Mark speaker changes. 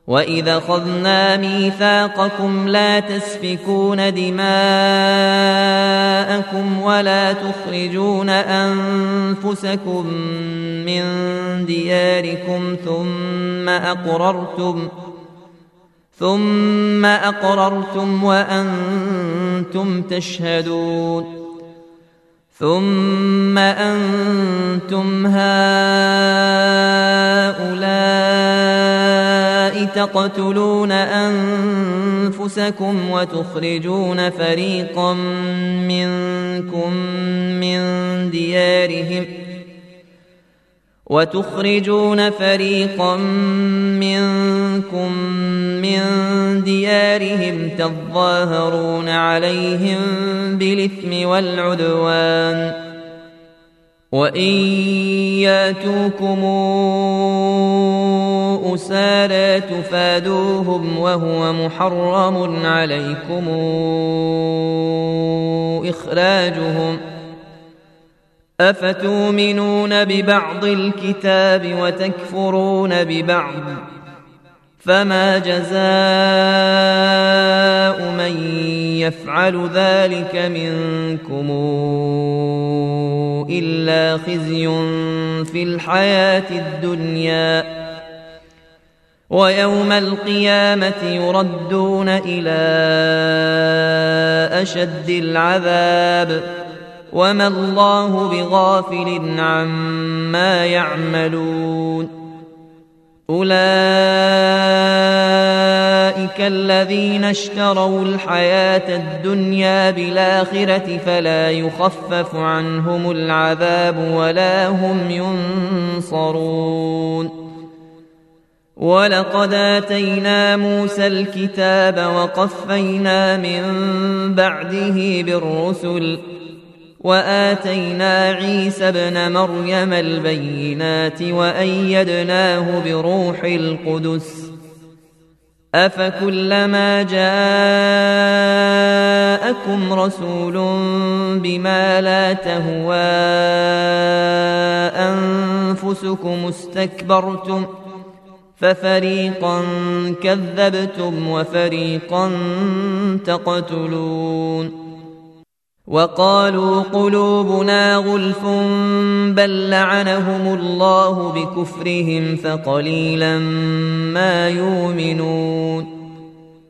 Speaker 1: وإذا أخذنا ميثاقكم لا تسفكون دماءكم ولا تخرجون أنفسكم من دياركم ثم أقررتم وأنتم تشهدون ثم أنتم هؤلاء تقتلون أنفسكم وتخرجون فريقا منكم من ديارهم تظاهرون عليهم بالإثم والعدوان وإن ياتوكم أسارى تفادوهم وهو محرم عليكم إخراجهم أفتؤمنون ببعض الكتاب وتكفرون ببعض فما جزاء من يفعل ذلك منكم إلا خزي في الحياة الدنيا ويوم القيامة يردون إلى أشد العذاب وما الله بغافل عما يعملون أولئك الذين اشتروا الحياة الدنيا بالآخرة فلا يخفف عنهم العذاب ولا هم ينصرون ولقد آتينا موسى الكتاب وقفينا من بعده بالرسل وآتينا عيسى ابن مريم البينات وأيدناه بروح القدس أفكلما جاءكم رسول بما لا تهوى أنفسكم استكبرتم ففريقا كذبتم وفريقا تقتلون وقالوا قلوبنا غلف بل لعنهم الله بكفرهم فقليلا ما يؤمنون